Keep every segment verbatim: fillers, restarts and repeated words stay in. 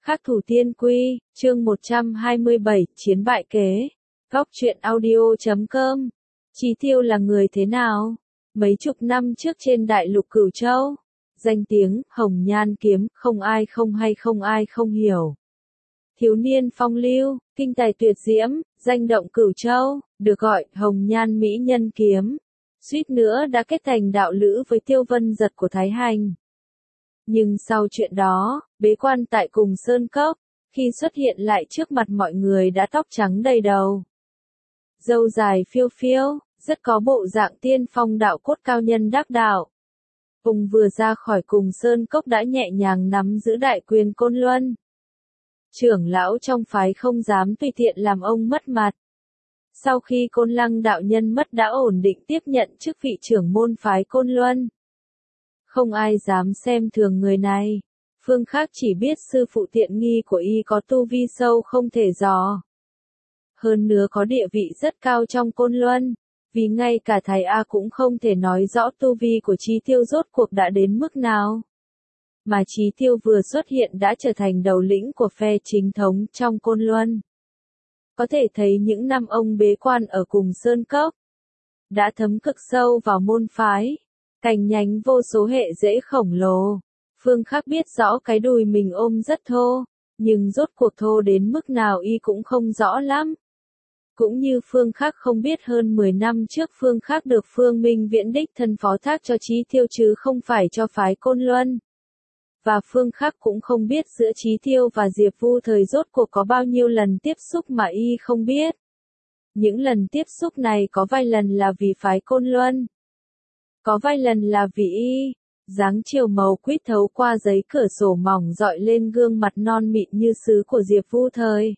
Khắc thủ tiên quy, chương một trăm hai mươi bảy, chiến bại kế. Góc truyện audio chấm com. Chí Tiêu là người thế nào? Mấy chục năm trước trên đại lục Cửu Châu, danh tiếng Hồng Nhan Kiếm, không ai không hay không ai không hiểu. Thiếu niên phong lưu, kinh tài tuyệt diễm, danh động Cửu Châu, được gọi Hồng Nhan Mỹ Nhân Kiếm. Suýt nữa đã kết thành đạo lữ với Tiêu Vân Giật của Thái Hành. Nhưng sau chuyện đó, bế quan tại cùng Sơn Cốc, khi xuất hiện lại trước mặt mọi người đã tóc trắng đầy đầu. Râu dài phiêu phiêu, rất có bộ dạng tiên phong đạo cốt cao nhân đắc đạo. Ông vừa ra khỏi cùng Sơn Cốc đã nhẹ nhàng nắm giữ đại quyền Côn Luân. Trưởng lão trong phái không dám tùy tiện làm ông mất mặt. Sau khi Côn Lăng đạo nhân mất đã ổn định tiếp nhận chức vị trưởng môn phái Côn Luân. Không ai dám xem thường người này. Phương khác chỉ biết sư phụ tiện nghi của y có tu vi sâu không thể dò. Hơn nữa có địa vị rất cao trong Côn Luân, vì ngay cả thầy A cũng không thể nói rõ tu vi của Chí Tiêu rốt cuộc đã đến mức nào. Mà Chí Tiêu vừa xuất hiện đã trở thành đầu lĩnh của phe chính thống trong Côn Luân. Có thể thấy những năm ông bế quan ở cùng Sơn Cốc, đã thấm cực sâu vào môn phái. Cành nhánh vô số hệ rễ khổng lồ. Phương Khắc biết rõ cái đùi mình ôm rất thô, nhưng rốt cuộc thô đến mức nào y cũng không rõ lắm. Cũng như Phương Khắc không biết hơn mười năm trước Phương Khắc được Phương Minh Viễn đích thân phó thác cho Chí Tiêu chứ không phải cho phái Côn Luân. Và Phương Khắc cũng không biết giữa Chí Tiêu và Diệp Vu Thời rốt cuộc có bao nhiêu lần tiếp xúc mà y không biết. Những lần tiếp xúc này có vài lần là vì phái Côn Luân. Có vài lần là vì y, dáng chiều màu quýt thấu qua giấy cửa sổ mỏng dọi lên gương mặt non mịn như sứ của Diệp Vu Thời.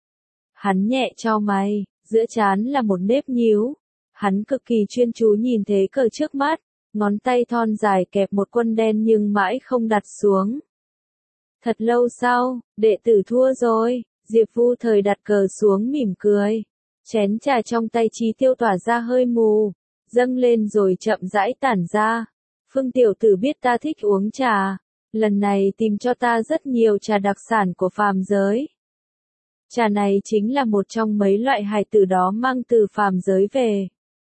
Hắn nhẹ chau mày, giữa trán là một nếp nhíu. Hắn cực kỳ chuyên chú nhìn thế cờ trước mắt, ngón tay thon dài kẹp một quân đen nhưng mãi không đặt xuống. Thật lâu sau, đệ tử thua rồi, Diệp Vu Thời đặt cờ xuống mỉm cười. Chén trà trong tay Chí Tiêu tỏa ra hơi mù, dâng lên rồi chậm rãi tản ra. Phương tiểu tử biết ta thích uống trà, lần này tìm cho ta rất nhiều trà đặc sản của phàm giới. Trà này chính là một trong mấy loại hài tử đó mang từ phàm giới về.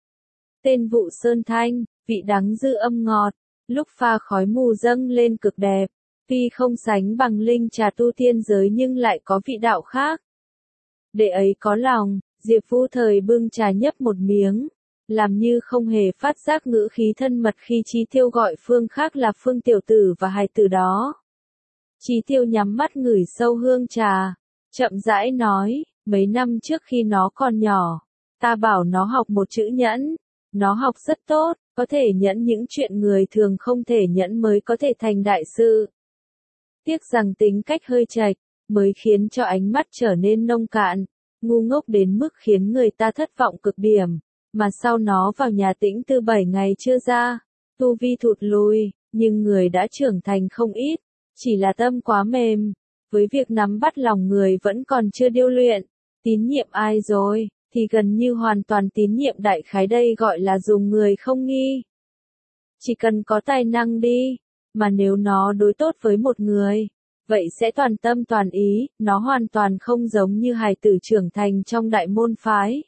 Tên Vụ Sơn Thanh, vị đắng dư âm ngọt, lúc pha khói mù dâng lên cực đẹp. Tuy không sánh bằng linh trà tu tiên giới nhưng lại có vị đạo khác. Đệ ấy có lòng, Diệp Vu Thời bưng trà nhấp một miếng, làm như không hề phát giác ngữ khí thân mật khi Chí Tiêu gọi Phương khác là Phương tiểu tử và hài tử đó. Chí Tiêu nhắm mắt ngửi sâu hương trà, chậm rãi nói, mấy năm trước khi nó còn nhỏ, ta bảo nó học một chữ nhẫn, nó học rất tốt, có thể nhẫn những chuyện người thường không thể nhẫn mới có thể thành đại sự. Tiếc rằng tính cách hơi chệch, mới khiến cho ánh mắt trở nên nông cạn, ngu ngốc đến mức khiến người ta thất vọng cực điểm. Mà sau nó vào nhà Tĩnh Tư bảy ngày chưa ra, tu vi thụt lùi, nhưng người đã trưởng thành không ít, chỉ là tâm quá mềm, với việc nắm bắt lòng người vẫn còn chưa điêu luyện. Tín nhiệm ai rồi, thì gần như hoàn toàn tín nhiệm, đại khái đây gọi là dùng người không nghi. Chỉ cần có tài năng đi, mà nếu nó đối tốt với một người, vậy sẽ toàn tâm toàn ý, nó hoàn toàn không giống như hài tử trưởng thành trong đại môn phái.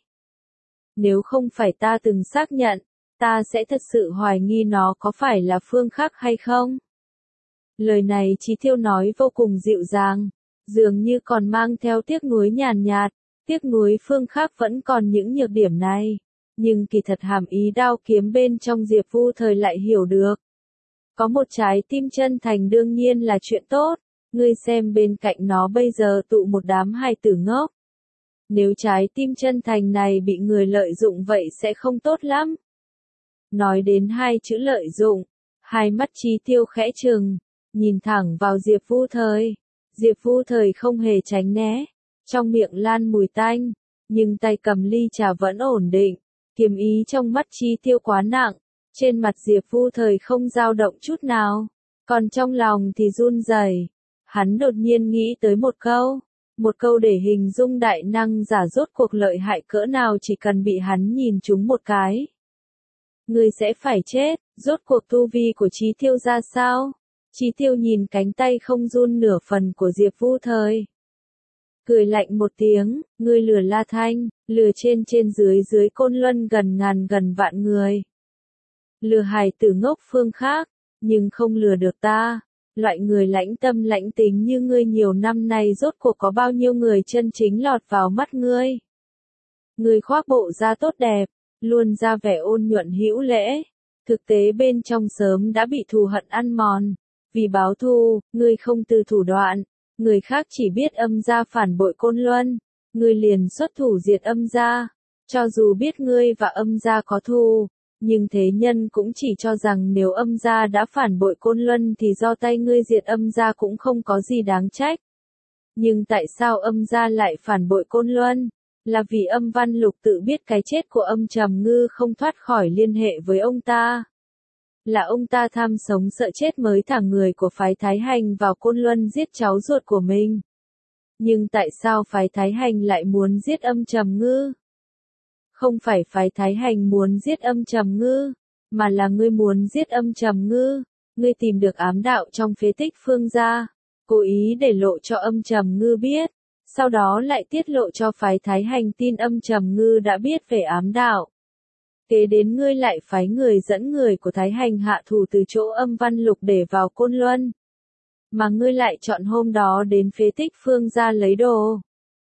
Nếu không phải ta từng xác nhận, ta sẽ thật sự hoài nghi nó có phải là Phương Khắc hay không. Lời này Chí Tiêu nói vô cùng dịu dàng, dường như còn mang theo tiếc nuối nhàn nhạt, tiếc nuối Phương Khắc vẫn còn những nhược điểm này, nhưng kỳ thật hàm ý đao kiếm bên trong Diệp Vu Thời lại hiểu được. Có một trái tim chân thành đương nhiên là chuyện tốt, ngươi xem bên cạnh nó bây giờ tụ một đám hài tử ngốc. Nếu trái tim chân thành này bị người lợi dụng vậy sẽ không tốt lắm. Nói đến hai chữ lợi dụng, hai mắt Chí Tiêu khẽ trừng, nhìn thẳng vào Diệp Vu Thời. Diệp Vu Thời không hề tránh né, trong miệng lan mùi tanh, nhưng tay cầm ly trà vẫn ổn định, kiềm ý trong mắt Chí Tiêu quá nặng, trên mặt Diệp Vu Thời không dao động chút nào, còn trong lòng thì run rẩy. Hắn đột nhiên nghĩ tới một câu. Một câu để hình dung đại năng giả rốt cuộc lợi hại cỡ nào chỉ cần bị hắn nhìn trúng một cái. Ngươi sẽ phải chết, rốt cuộc tu vi của Chí Tiêu ra sao? Chí Tiêu nhìn cánh tay không run nửa phần của Diệp Vu Thời. Cười lạnh một tiếng, ngươi lừa La Thanh, lừa trên trên dưới dưới Côn Luân gần ngàn gần vạn người. Lừa hài tử ngốc Phương khác, nhưng không lừa được ta. Loại người lãnh tâm lãnh tính như ngươi nhiều năm nay rốt cuộc có bao nhiêu người chân chính lọt vào mắt ngươi. Ngươi khoác bộ da tốt đẹp, luôn ra vẻ ôn nhuận hữu lễ, thực tế bên trong sớm đã bị thù hận ăn mòn. Vì báo thù, ngươi không từ thủ đoạn, người khác chỉ biết âm gia phản bội Côn Luân, ngươi liền xuất thủ diệt âm gia. Cho dù biết ngươi và âm gia có thù, nhưng thế nhân cũng chỉ cho rằng nếu âm gia đã phản bội Côn Luân thì do tay ngươi diệt âm gia cũng không có gì đáng trách. Nhưng tại sao âm gia lại phản bội Côn Luân? Là vì âm Văn Lục tự biết cái chết của âm Trầm Ngư không thoát khỏi liên hệ với ông ta. Là ông ta tham sống sợ chết mới thả người của phái Thái Hành vào Côn Luân giết cháu ruột của mình. Nhưng tại sao phái Thái Hành lại muốn giết âm Trầm Ngư? Không phải phái Thái Hành muốn giết âm Trầm Ngư, mà là ngươi muốn giết âm Trầm Ngư. Ngươi tìm được ám đạo trong phế tích Phương gia, cố ý để lộ cho âm Trầm Ngư biết, sau đó lại tiết lộ cho phái Thái Hành tin âm Trầm Ngư đã biết về ám đạo. Kế đến ngươi lại phái người dẫn người của Thái Hành hạ thủ từ chỗ âm Văn Lục để vào Côn Luân. Mà ngươi lại chọn hôm đó đến phế tích Phương gia lấy đồ.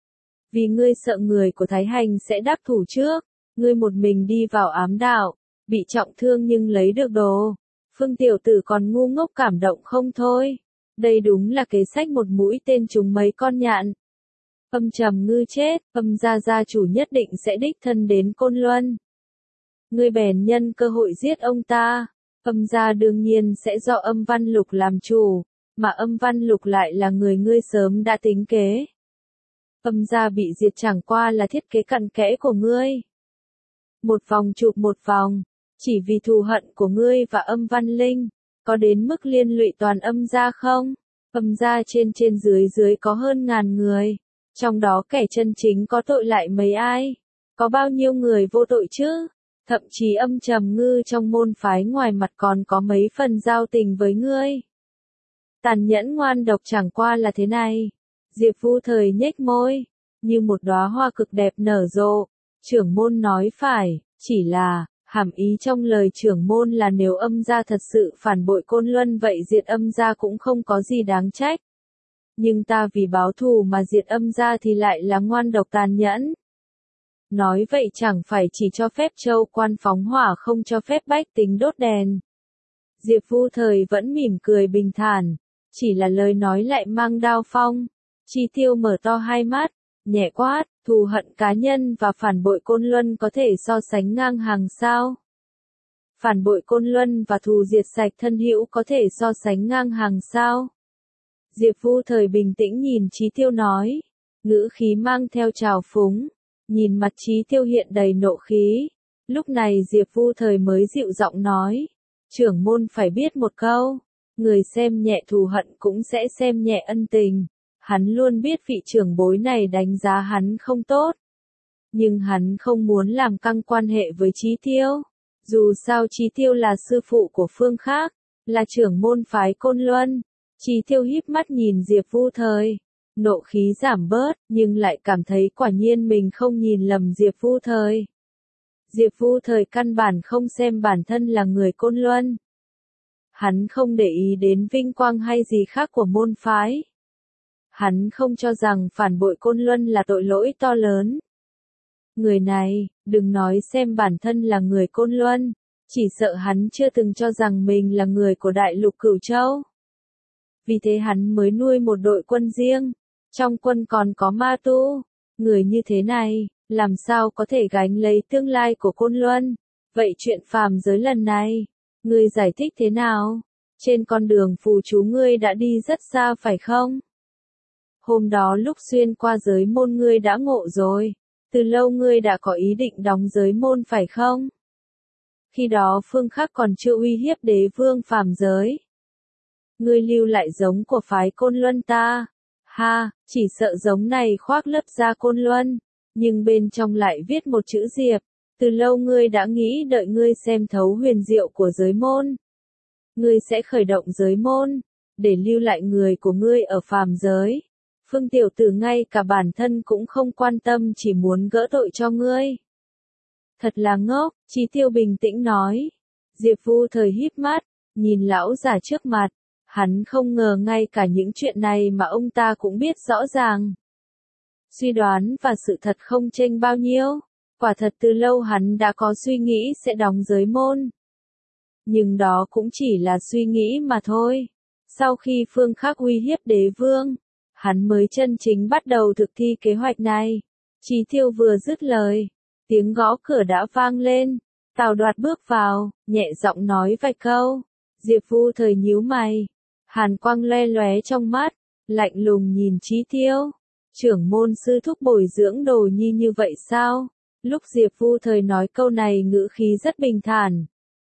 Vì ngươi sợ người của Thái Hành sẽ đắc thủ trước, ngươi một mình đi vào ám đạo, bị trọng thương nhưng lấy được đồ. Phương tiểu tử còn ngu ngốc cảm động không thôi. Đây đúng là kế sách một mũi tên trúng mấy con nhạn. Âm Trầm Ngư chết, âm gia gia chủ nhất định sẽ đích thân đến Côn Luân. Ngươi bèn nhân cơ hội giết ông ta, âm gia đương nhiên sẽ do âm Văn Lục làm chủ, mà âm Văn Lục lại là người ngươi sớm đã tính kế. Âm gia bị diệt chẳng qua là thiết kế cặn kẽ của ngươi. Một vòng chụp một vòng, chỉ vì thù hận của ngươi và âm Văn Linh, có đến mức liên lụy toàn âm gia không? Âm gia trên trên dưới dưới có hơn ngàn người, trong đó kẻ chân chính có tội lại mấy ai? Có bao nhiêu người vô tội chứ? Thậm chí âm Trầm Ngư trong môn phái ngoài mặt còn có mấy phần giao tình với ngươi. Tàn nhẫn ngoan độc chẳng qua là thế này. Diệp Vu Thời nhếch môi, như một đóa hoa cực đẹp nở rộ. Trưởng môn nói phải, chỉ là, hàm ý trong lời trưởng môn là nếu âm gia thật sự phản bội Côn Luân vậy diệt âm gia cũng không có gì đáng trách. Nhưng ta vì báo thù mà diệt âm gia thì lại là ngoan độc tàn nhẫn. Nói vậy chẳng phải chỉ cho phép châu quan phóng hỏa không cho phép bách tính đốt đèn. Diệp Vu Thời vẫn mỉm cười bình thản, chỉ là lời nói lại mang đao phong. Chí Tiêu mở to hai mắt, nhẹ quát, thù hận cá nhân và phản bội Côn Luân có thể so sánh ngang hàng sao? Phản bội Côn Luân và thù diệt sạch thân hữu có thể so sánh ngang hàng sao? Diệp Vu Thời bình tĩnh nhìn Chí Tiêu nói, ngữ khí mang theo trào phúng, nhìn mặt Chí Tiêu hiện đầy nộ khí. Lúc này Diệp Vu Thời mới dịu giọng nói, trưởng môn phải biết một câu, người xem nhẹ thù hận cũng sẽ xem nhẹ ân tình. Hắn luôn biết vị trưởng bối này đánh giá hắn không tốt. Nhưng hắn không muốn làm căng quan hệ với Chí Tiêu. Dù sao Chí Tiêu là sư phụ của Phương khác, là trưởng môn phái Côn Luân. Chí Tiêu híp mắt nhìn Diệp Vu Thời. Nộ khí giảm bớt, nhưng lại cảm thấy quả nhiên mình không nhìn lầm Diệp Vu Thời. Diệp Vu Thời căn bản không xem bản thân là người Côn Luân. Hắn không để ý đến vinh quang hay gì khác của môn phái. Hắn không cho rằng phản bội Côn Luân là tội lỗi to lớn. Người này, đừng nói xem bản thân là người Côn Luân, chỉ sợ hắn chưa từng cho rằng mình là người của đại lục Cửu Châu. Vì thế hắn mới nuôi một đội quân riêng, trong quân còn có ma tu. Người như thế này, làm sao có thể gánh lấy tương lai của Côn Luân? Vậy chuyện phàm giới lần này, ngươi giải thích thế nào? Trên con đường phù chú ngươi đã đi rất xa phải không? Hôm đó lúc xuyên qua giới môn ngươi đã ngộ rồi, từ lâu ngươi đã có ý định đóng giới môn phải không? Khi đó Phương Khắc còn chưa uy hiếp đế vương phàm giới. Ngươi lưu lại giống của phái Côn Luân ta. Ha, chỉ sợ giống này khoác lớp da Côn Luân, nhưng bên trong lại viết một chữ Diệp. Từ lâu ngươi đã nghĩ đợi ngươi xem thấu huyền diệu của giới môn. Ngươi sẽ khởi động giới môn, để lưu lại người của ngươi ở phàm giới. Phương tiểu tử ngay cả bản thân cũng không quan tâm, chỉ muốn gỡ tội cho ngươi. Thật là ngốc, Chí Tiêu bình tĩnh nói. Diệp Vu Thời híp mắt, nhìn lão già trước mặt. Hắn không ngờ ngay cả những chuyện này mà ông ta cũng biết rõ ràng. Suy đoán và sự thật không chênh bao nhiêu. Quả thật từ lâu hắn đã có suy nghĩ sẽ đóng giới môn. Nhưng đó cũng chỉ là suy nghĩ mà thôi. Sau khi Phương Khắc uy hiếp đế vương, hắn mới chân chính bắt đầu thực thi kế hoạch này. Chí Tiêu vừa dứt lời, tiếng gõ cửa đã vang lên. Tào Đoạt bước vào, nhẹ giọng nói vài câu. Diệp Vu Thời nhíu mày, hàn quang loe lóe trong mắt, lạnh lùng nhìn Chí Tiêu. Trưởng môn sư thúc bồi dưỡng đồ nhi như vậy sao? Lúc Diệp Vu Thời nói câu này ngữ khí rất bình thản,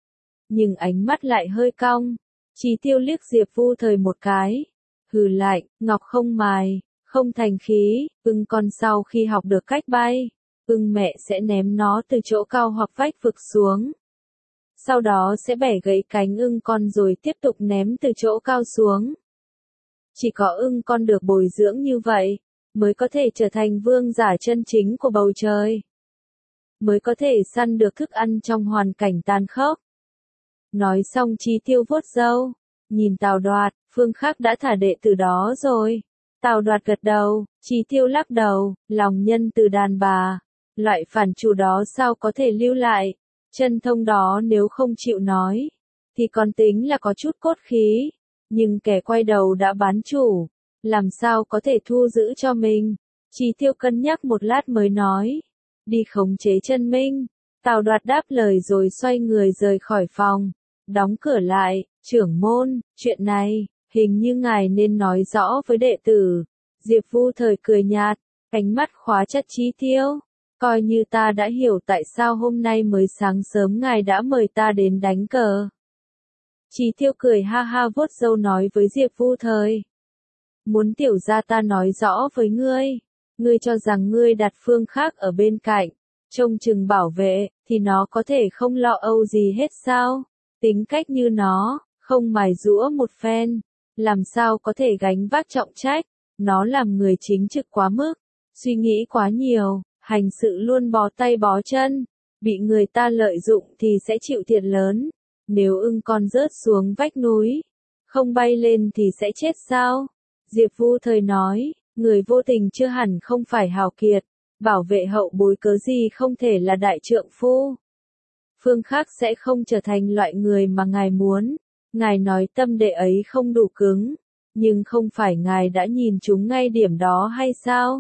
nhưng ánh mắt lại hơi cong. Chí Tiêu liếc Diệp Vu Thời một cái, hừ lạnh, ngọc không mài, không thành khí, ưng con sau khi học được cách bay, ưng mẹ sẽ ném nó từ chỗ cao hoặc vách vực xuống. Sau đó sẽ bẻ gãy cánh ưng con rồi tiếp tục ném từ chỗ cao xuống. Chỉ có ưng con được bồi dưỡng như vậy, mới có thể trở thành vương giả chân chính của bầu trời. Mới có thể săn được thức ăn trong hoàn cảnh tàn khốc. Nói xong Chí Tiêu vuốt râu, nhìn Tào Đoạt, Phương Khắc đã thả đệ tử đó rồi. Tào Đoạt gật đầu, Chí Tiêu lắc đầu, lòng nhân từ đàn bà. Loại phản chủ đó sao có thể lưu lại, chân thông đó nếu không chịu nói, thì còn tính là có chút cốt khí. Nhưng kẻ quay đầu đã bán chủ, làm sao có thể thu giữ cho mình. Chí Tiêu cân nhắc một lát mới nói, đi khống chế chân minh. Tào Đoạt đáp lời rồi xoay người rời khỏi phòng, đóng cửa lại. Trưởng môn, chuyện này, hình như ngài nên nói rõ với đệ tử. Diệp Vu Thời cười nhạt, ánh mắt khóa chặt Chí Tiêu. Coi như ta đã hiểu tại sao hôm nay mới sáng sớm ngài đã mời ta đến đánh cờ. Chí Tiêu cười ha ha vuốt râu nói với Diệp Vu Thời. Muốn tiểu gia ta nói rõ với ngươi, ngươi cho rằng ngươi đặt Phương Khắc ở bên cạnh, trông chừng bảo vệ, thì nó có thể không lo âu gì hết sao? Tính cách như nó, không mài giũa một phen, làm sao có thể gánh vác trọng trách? Nó làm người chính trực quá mức, suy nghĩ quá nhiều, hành sự luôn bó tay bó chân, bị người ta lợi dụng thì sẽ chịu thiệt lớn. Nếu ưng con rớt xuống vách núi, không bay lên thì sẽ chết sao? Diệp Vu Thời nói, người vô tình chưa hẳn không phải hào kiệt, bảo vệ hậu bối cớ gì không thể là đại trượng phu. Phương Khắc sẽ không trở thành loại người mà ngài muốn. Ngài nói tâm đệ ấy không đủ cứng, nhưng không phải ngài đã nhìn chúng ngay điểm đó hay sao?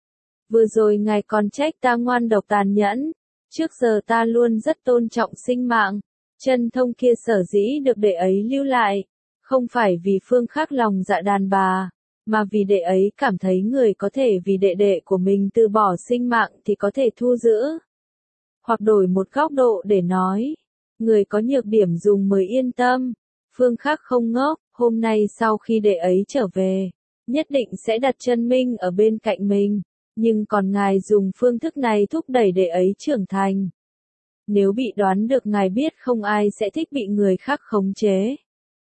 Vừa rồi ngài còn trách ta ngoan độc tàn nhẫn, trước giờ ta luôn rất tôn trọng sinh mạng. Chân thông kia sở dĩ được đệ ấy lưu lại, không phải vì Phương Khắc lòng dạ đàn bà, mà vì đệ ấy cảm thấy người có thể vì đệ đệ của mình từ bỏ sinh mạng thì có thể thu giữ. Hoặc đổi một góc độ để nói, người có nhược điểm dùng mới yên tâm. Phương Khắc không ngốc, hôm nay sau khi đệ ấy trở về, nhất định sẽ đặt chân minh ở bên cạnh mình, nhưng còn ngài dùng phương thức này thúc đẩy đệ ấy trưởng thành. Nếu bị đoán được ngài biết không ai sẽ thích bị người khác khống chế.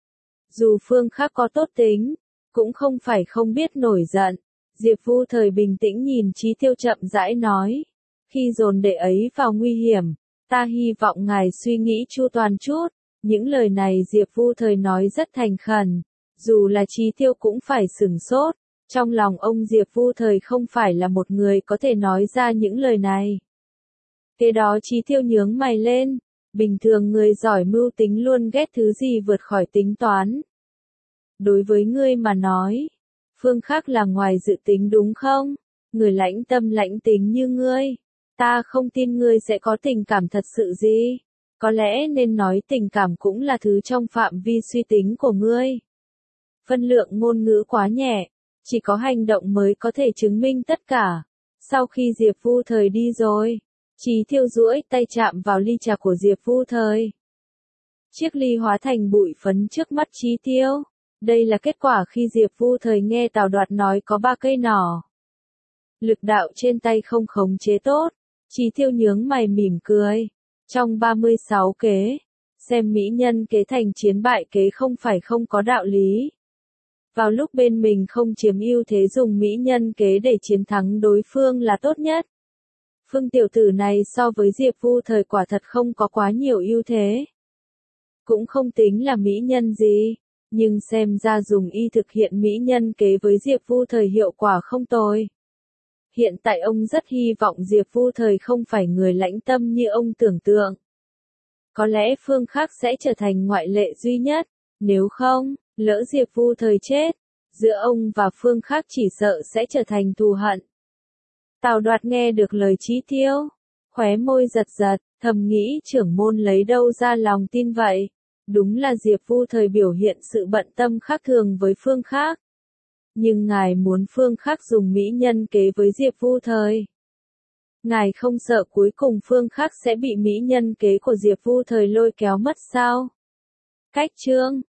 Dù Phương Khắc có tốt tính, cũng không phải không biết nổi giận. Diệp Vu Thời bình tĩnh nhìn Chí Tiêu chậm rãi nói, khi dồn đệ ấy vào nguy hiểm, ta hy vọng ngài suy nghĩ chu toàn chút. Những lời này Diệp Vu Thời nói rất thành khẩn, dù là Chí Tiêu cũng phải sửng sốt. Trong lòng ông Diệp Vu Thời không phải là một người có thể nói ra những lời này. Kế đó Chí Tiêu nhướng mày lên, bình thường người giỏi mưu tính luôn ghét thứ gì vượt khỏi tính toán. Đối với ngươi mà nói, Phương Khắc là ngoài dự tính đúng không? Người lãnh tâm lãnh tính như ngươi, ta không tin ngươi sẽ có tình cảm thật sự gì. Có lẽ nên nói tình cảm cũng là thứ trong phạm vi suy tính của ngươi. Phân lượng ngôn ngữ quá nhẹ, chỉ có hành động mới có thể chứng minh tất cả. Sau khi Diệp Vu Thời đi rồi, Chí Tiêu duỗi tay chạm vào ly trà của Diệp Vu Thời. Chiếc ly hóa thành bụi phấn trước mắt Chí Tiêu. Đây là kết quả khi Diệp Vu Thời nghe Tào Đoạt nói có ba cây nỏ. Lực đạo trên tay không khống chế tốt. Chí Tiêu nhướng mày mỉm cười. Trong ba mươi sáu kế, xem mỹ nhân kế thành chiến bại kế không phải không có đạo lý. Vào lúc bên mình không chiếm ưu thế dùng mỹ nhân kế để chiến thắng đối phương là tốt nhất. Phương tiểu tử này so với Diệp Vu Thời quả thật không có quá nhiều ưu thế. Cũng không tính là mỹ nhân gì, nhưng xem ra dùng y thực hiện mỹ nhân kế với Diệp Vu Thời hiệu quả không tồi. Hiện tại ông rất hy vọng Diệp Vu Thời không phải người lãnh tâm như ông tưởng tượng. Có lẽ Phương Khắc sẽ trở thành ngoại lệ duy nhất, nếu không, lỡ Diệp Vu Thời chết, giữa ông và Phương Khắc chỉ sợ sẽ trở thành thù hận. Tào Đoạt nghe được lời Chí Tiêu, khóe môi giật giật, thầm nghĩ trưởng môn lấy đâu ra lòng tin vậy. Đúng là Diệp Vu Thời biểu hiện sự bận tâm khác thường với Phương Khắc. Nhưng ngài muốn Phương Khắc dùng mỹ nhân kế với Diệp Vu Thời. Ngài không sợ cuối cùng Phương Khắc sẽ bị mỹ nhân kế của Diệp Vu Thời lôi kéo mất sao? Cách chương